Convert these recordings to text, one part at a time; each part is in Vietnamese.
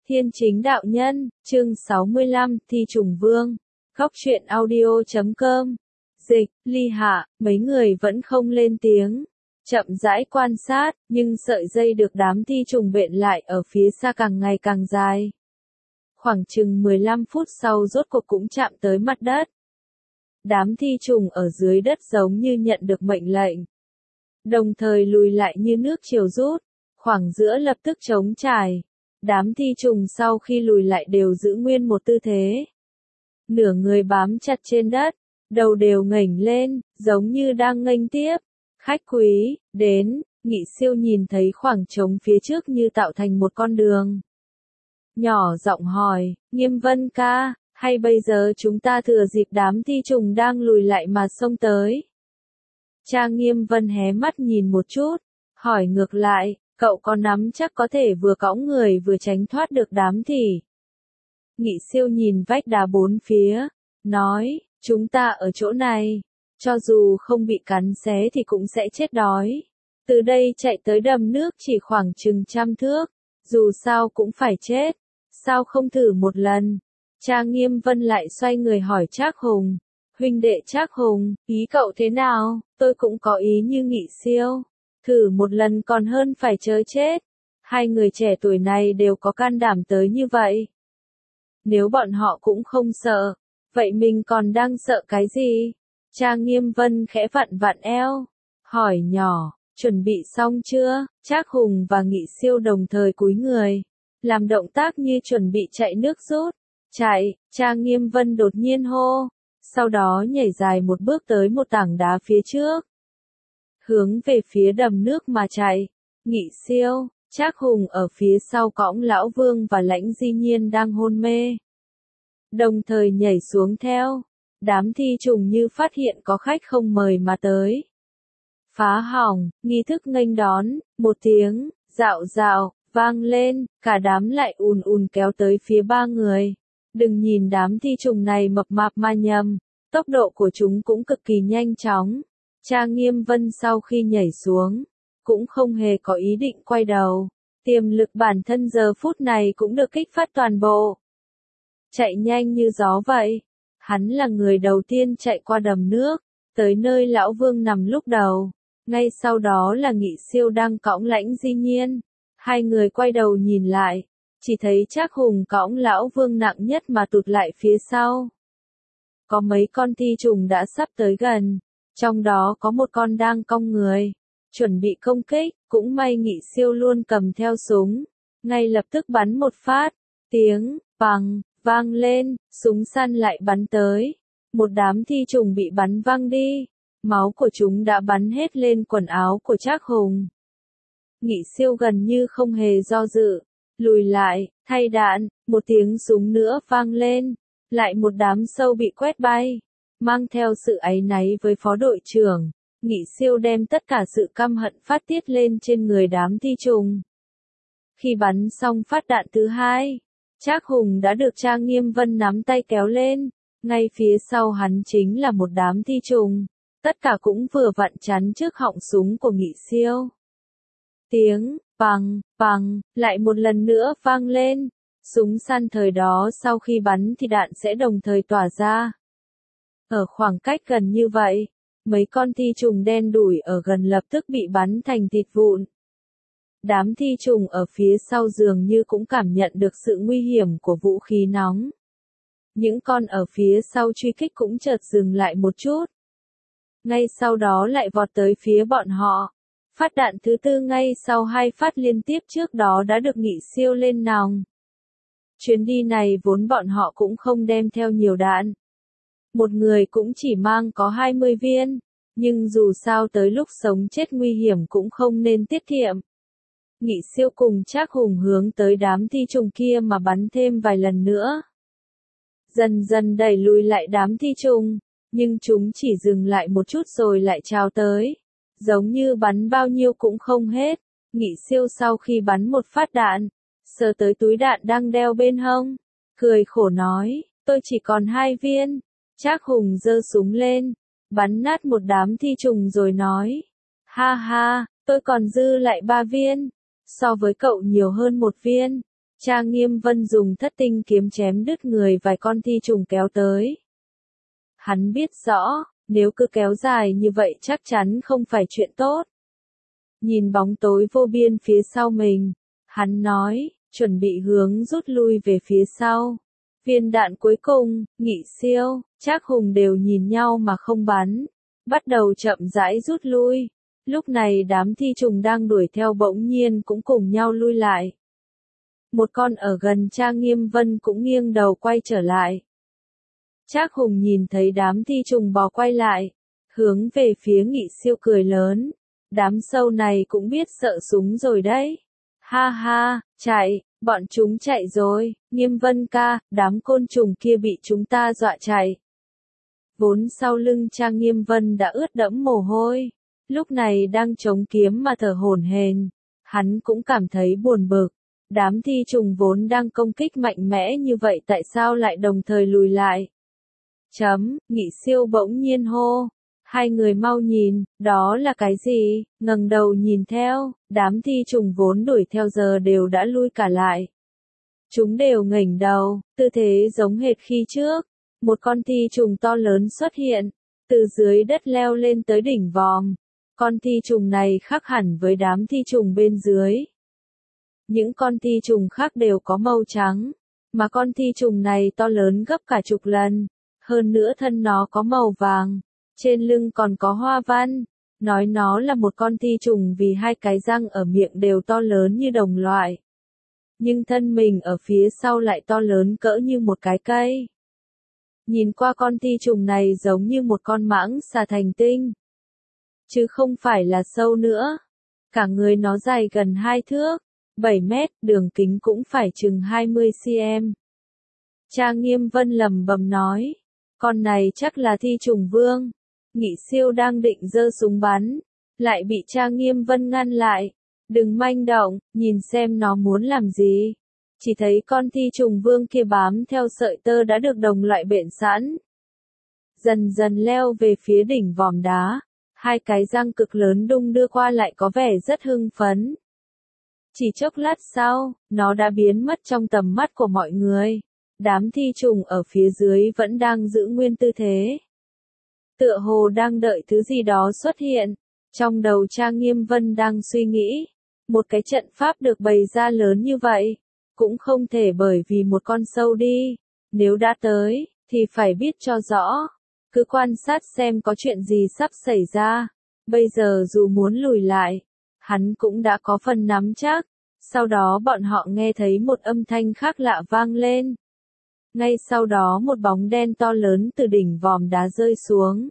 Thiên Chính Đạo Nhân, chương 65, Thi Trùng Vương. Góc truyện audio.com. Dịch, Ly Hạ, mấy người vẫn không lên tiếng. Chậm rãi quan sát, nhưng sợi dây được đám thi trùng bện lại ở phía xa càng ngày càng dài. Khoảng chừng 15 phút sau rốt cuộc cũng chạm tới mặt đất. Đám thi trùng ở dưới đất giống như nhận được mệnh lệnh. Đồng thời lùi lại như nước chiều rút, khoảng giữa lập tức trống trải. Đám thi trùng sau khi lùi lại đều giữ nguyên một tư thế. Nửa người bám chặt trên đất, đầu đều ngẩng lên, giống như đang nghênh tiếp. Khách quý, đến, Nghị Siêu nhìn thấy khoảng trống phía trước như tạo thành một con đường. Nhỏ giọng hỏi, Nghiêm Vân ca, hay bây giờ chúng ta thừa dịp đám thi trùng đang lùi lại mà xông tới? Cha Nghiêm Vân hé mắt nhìn một chút, hỏi ngược lại, cậu có nắm chắc có thể vừa cõng người vừa tránh thoát được đám thi? Nghị Siêu nhìn vách đá bốn phía, nói, chúng ta ở chỗ này, cho dù không bị cắn xé thì cũng sẽ chết đói. Từ đây chạy tới đầm nước chỉ khoảng chừng 100 thước, dù sao cũng phải chết, sao không thử một lần? Cha Nghiêm Vân lại xoay người hỏi Trác Hùng, huynh đệ Trác Hùng, ý cậu thế nào? Tôi cũng có ý như Nghị Siêu, thử một lần còn hơn phải chớ chết. Hai người trẻ tuổi này đều có can đảm tới như vậy. Nếu bọn họ cũng không sợ, vậy mình còn đang sợ cái gì? Cha Nghiêm Vân khẽ vặn vặn eo, hỏi nhỏ, chuẩn bị xong chưa? Trác Hùng và Nghị Siêu đồng thời cúi người, làm động tác như chuẩn bị chạy nước rút. Chạy, cha Nghiêm Vân đột nhiên hô, sau đó nhảy dài một bước tới một tảng đá phía trước. Hướng về phía đầm nước mà chạy. Nghị Siêu, Trác Hùng ở phía sau cõng Lão Vương và Lãnh Di Nhiên đang hôn mê. Đồng thời nhảy xuống theo. Đám thi trùng như phát hiện có khách không mời mà tới. Phá hỏng, nghi thức nghênh đón, một tiếng, dạo dạo, vang lên, cả đám lại ùn ùn kéo tới phía ba người. Đừng nhìn đám thi trùng này mập mạp mà nhầm, tốc độ của chúng cũng cực kỳ nhanh chóng. Cha Nghiêm Vân sau khi nhảy xuống, cũng không hề có ý định quay đầu. Tiềm lực bản thân giờ phút này cũng được kích phát toàn bộ. Chạy nhanh như gió vậy. Hắn là người đầu tiên chạy qua đầm nước, tới nơi Lão Vương nằm lúc đầu. Ngay sau đó là Nghị Siêu đang cõng Lãnh Di Nhiên. Hai người quay đầu nhìn lại, chỉ thấy Trác Hùng cõng Lão Vương nặng nhất mà tụt lại phía sau. Có mấy con thi trùng đã sắp tới gần, trong đó có một con đang cong người, chuẩn bị công kích, cũng may Nghị Siêu luôn cầm theo súng, ngay lập tức bắn một phát, tiếng, bằng, vang lên, súng săn lại bắn tới, một đám thi trùng bị bắn văng đi, máu của chúng đã bắn hết lên quần áo của Trác Hùng. Nghị Siêu gần như không hề do dự, lùi lại, thay đạn, một tiếng súng nữa vang lên, lại một đám sâu bị quét bay, mang theo sự áy náy với phó đội trưởng, Nghị Siêu đem tất cả sự căm hận phát tiết lên trên người đám thi trùng. Khi bắn xong phát đạn thứ hai, Trác Hùng đã được cha Nghiêm Vân nắm tay kéo lên, ngay phía sau hắn chính là một đám thi trùng, tất cả cũng vừa vặn chắn trước họng súng của Nghị Siêu. Tiếng, bằng, bằng, lại một lần nữa vang lên, súng săn thời đó sau khi bắn thì đạn sẽ đồng thời tỏa ra. Ở khoảng cách gần như vậy, mấy con thi trùng đen đủi ở gần lập tức bị bắn thành thịt vụn. Đám thi trùng ở phía sau dường như cũng cảm nhận được sự nguy hiểm của vũ khí nóng. Những con ở phía sau truy kích cũng chợt dừng lại một chút. Ngay sau đó lại vọt tới phía bọn họ. Phát đạn thứ tư ngay sau hai phát liên tiếp trước đó đã được Nghị Siêu lên nòng. Chuyến đi này vốn bọn họ cũng không đem theo nhiều đạn. Một người cũng chỉ mang có 20 viên, nhưng dù sao tới lúc sống chết nguy hiểm cũng không nên tiết kiệm. Nghị Siêu cùng Trác Hùng hướng tới đám thi trùng kia mà bắn thêm vài lần nữa. Dần dần đẩy lùi lại đám thi trùng, nhưng chúng chỉ dừng lại một chút rồi lại trào tới. Giống như bắn bao nhiêu cũng không hết. Nghị Siêu sau khi bắn một phát đạn, sờ tới túi đạn đang đeo bên hông, cười khổ nói, tôi chỉ còn 2 viên. Trác Hùng giơ súng lên, bắn nát một đám thi trùng rồi nói, ha ha, tôi còn dư lại 3 viên, so với cậu nhiều hơn 1 viên. Trang Nghiêm Vân dùng thất tinh kiếm chém đứt người vài con thi trùng kéo tới. Hắn biết rõ, nếu cứ kéo dài như vậy chắc chắn không phải chuyện tốt. Nhìn bóng tối vô biên phía sau mình, hắn nói, chuẩn bị hướng rút lui về phía sau. Viên đạn cuối cùng, Nghị Siêu, Trác Hùng đều nhìn nhau mà không bắn, bắt đầu chậm rãi rút lui. Lúc này đám thi trùng đang đuổi theo bỗng nhiên cũng cùng nhau lui lại. Một con ở gần Trang Nghiêm Vân cũng nghiêng đầu quay trở lại. Trác Hùng nhìn thấy đám thi trùng bò quay lại, hướng về phía Nghị Siêu cười lớn. Đám sâu này cũng biết sợ súng rồi đấy. Ha ha, chạy, bọn chúng chạy rồi, Nghiêm Vân ca, đám côn trùng kia bị chúng ta dọa chạy. Vốn sau lưng Trang Nghiêm Vân đã ướt đẫm mồ hôi, lúc này đang chống kiếm mà thở hổn hển, hắn cũng cảm thấy buồn bực. Đám thi trùng vốn đang công kích mạnh mẽ như vậy tại sao lại đồng thời lùi lại? Nghị Siêu bỗng nhiên hô. Hai người mau nhìn, đó là cái gì? Ngẩng đầu nhìn theo, đám thi trùng vốn đuổi theo giờ đều đã lui cả lại. Chúng đều ngẩng đầu, tư thế giống hệt khi trước. Một con thi trùng to lớn xuất hiện, từ dưới đất leo lên tới đỉnh vòm. Con thi trùng này khác hẳn với đám thi trùng bên dưới. Những con thi trùng khác đều có màu trắng, mà con thi trùng này to lớn gấp cả chục lần. Hơn nữa thân nó có màu vàng, trên lưng còn có hoa văn. Nói nó là một con thi trùng vì hai cái răng ở miệng đều to lớn như đồng loại. Nhưng thân mình ở phía sau lại to lớn cỡ như một cái cây. Nhìn qua con thi trùng này giống như một con mãng xà thành tinh. Chứ không phải là sâu nữa. Cả người nó dài gần 2 thước, 7 mét, đường kính cũng phải chừng 20 cm. Trang Nghiêm Vân lẩm bẩm nói, con này chắc là thi trùng vương. Nghị Siêu đang định giơ súng bắn, lại bị Trang Nghiêm Vân ngăn lại. Đừng manh động, nhìn xem nó muốn làm gì. Chỉ thấy con thi trùng vương kia bám theo sợi tơ đã được đồng loại bện sẵn. Dần dần leo về phía đỉnh vòm đá. Hai cái răng cực lớn đung đưa qua lại có vẻ rất hưng phấn. Chỉ chốc lát sau, nó đã biến mất trong tầm mắt của mọi người. Đám thi trùng ở phía dưới vẫn đang giữ nguyên tư thế. Tựa hồ đang đợi thứ gì đó xuất hiện. Trong đầu Trang Nghiêm Vân đang suy nghĩ. Một cái trận pháp được bày ra lớn như vậy. Cũng không thể bởi vì một con sâu đi. Nếu đã tới, thì phải biết cho rõ. Cứ quan sát xem có chuyện gì sắp xảy ra. Bây giờ dù muốn lùi lại, hắn cũng đã có phần nắm chắc. Sau đó bọn họ nghe thấy một âm thanh khác lạ vang lên. Ngay sau đó một bóng đen to lớn từ đỉnh vòm đá rơi xuống.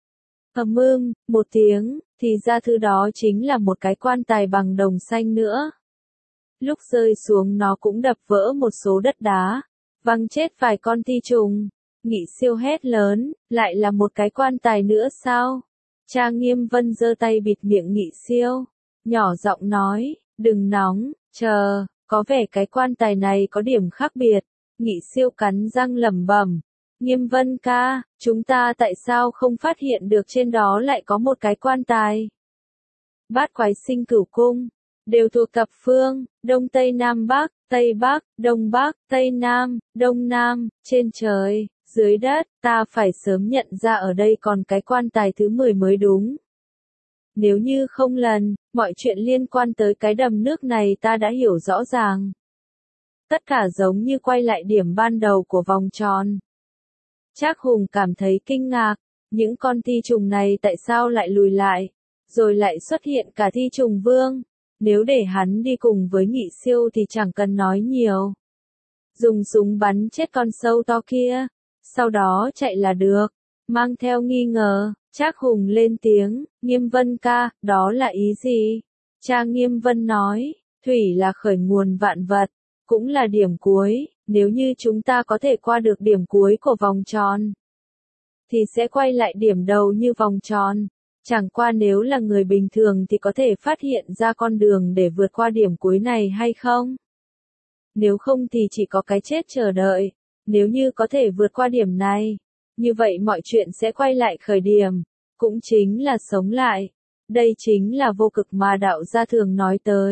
Một tiếng, thì ra thứ đó chính là một cái quan tài bằng đồng xanh nữa. Lúc rơi xuống nó cũng đập vỡ một số đất đá, văng chết vài con thi trùng. Nghị Siêu hét lớn, lại là một cái quan tài nữa sao? Trang Nghiêm Vân giơ tay bịt miệng Nghị Siêu, nhỏ giọng nói, đừng nóng, chờ, có vẻ cái quan tài này có điểm khác biệt. Nghị Siêu cắn răng lẩm bẩm, Nghiêm Vân ca, chúng ta tại sao không phát hiện được trên đó lại có một cái quan tài? Bát Quái Sinh Cửu Cung, đều thuộc thập phương, Đông Tây Nam Bắc, Tây Bắc, Đông Bắc, Tây Nam, Đông Nam, trên trời, dưới đất, ta phải sớm nhận ra ở đây còn cái quan tài thứ 10 mới đúng. Nếu như không lần, mọi chuyện liên quan tới cái đầm nước này ta đã hiểu rõ ràng. Tất cả giống như quay lại điểm ban đầu của vòng tròn. Trác Hùng cảm thấy kinh ngạc, những con thi trùng này tại sao lại lùi lại, rồi lại xuất hiện cả thi trùng vương. Nếu để hắn đi cùng với Nghị Siêu thì chẳng cần nói nhiều. Dùng súng bắn chết con sâu to kia, sau đó chạy là được. Mang theo nghi ngờ, Trác Hùng lên tiếng, Nghiêm Vân ca, đó là ý gì? Trang Nghiêm Vân nói, thủy là khởi nguồn vạn vật, cũng là điểm cuối, nếu như chúng ta có thể qua được điểm cuối của vòng tròn, thì sẽ quay lại điểm đầu như vòng tròn. Chẳng qua nếu là người bình thường thì có thể phát hiện ra con đường để vượt qua điểm cuối này hay không? Nếu không thì chỉ có cái chết chờ đợi. Nếu như có thể vượt qua điểm này, như vậy mọi chuyện sẽ quay lại khởi điểm, cũng chính là sống lại. Đây chính là vô cực mà đạo gia thường nói tới.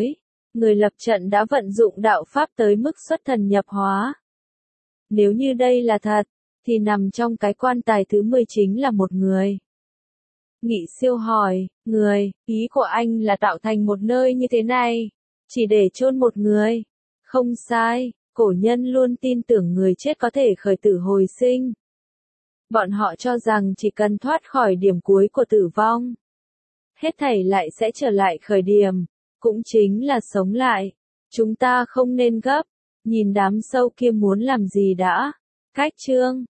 người lập trận đã vận dụng đạo pháp tới mức xuất thần nhập hóa. Nếu như đây là thật, thì nằm trong cái quan tài thứ 10 chính là một người. Nghị Siêu hỏi, ý của anh là tạo thành một nơi như thế này, chỉ để chôn một người. Không sai, cổ nhân luôn tin tưởng người chết có thể khởi tử hồi sinh. Bọn họ cho rằng chỉ cần thoát khỏi điểm cuối của tử vong, hết thảy lại sẽ trở lại khởi điểm, cũng chính là sống lại. Chúng ta không nên gấp, nhìn đám sâu kia muốn làm gì đã. Cách chương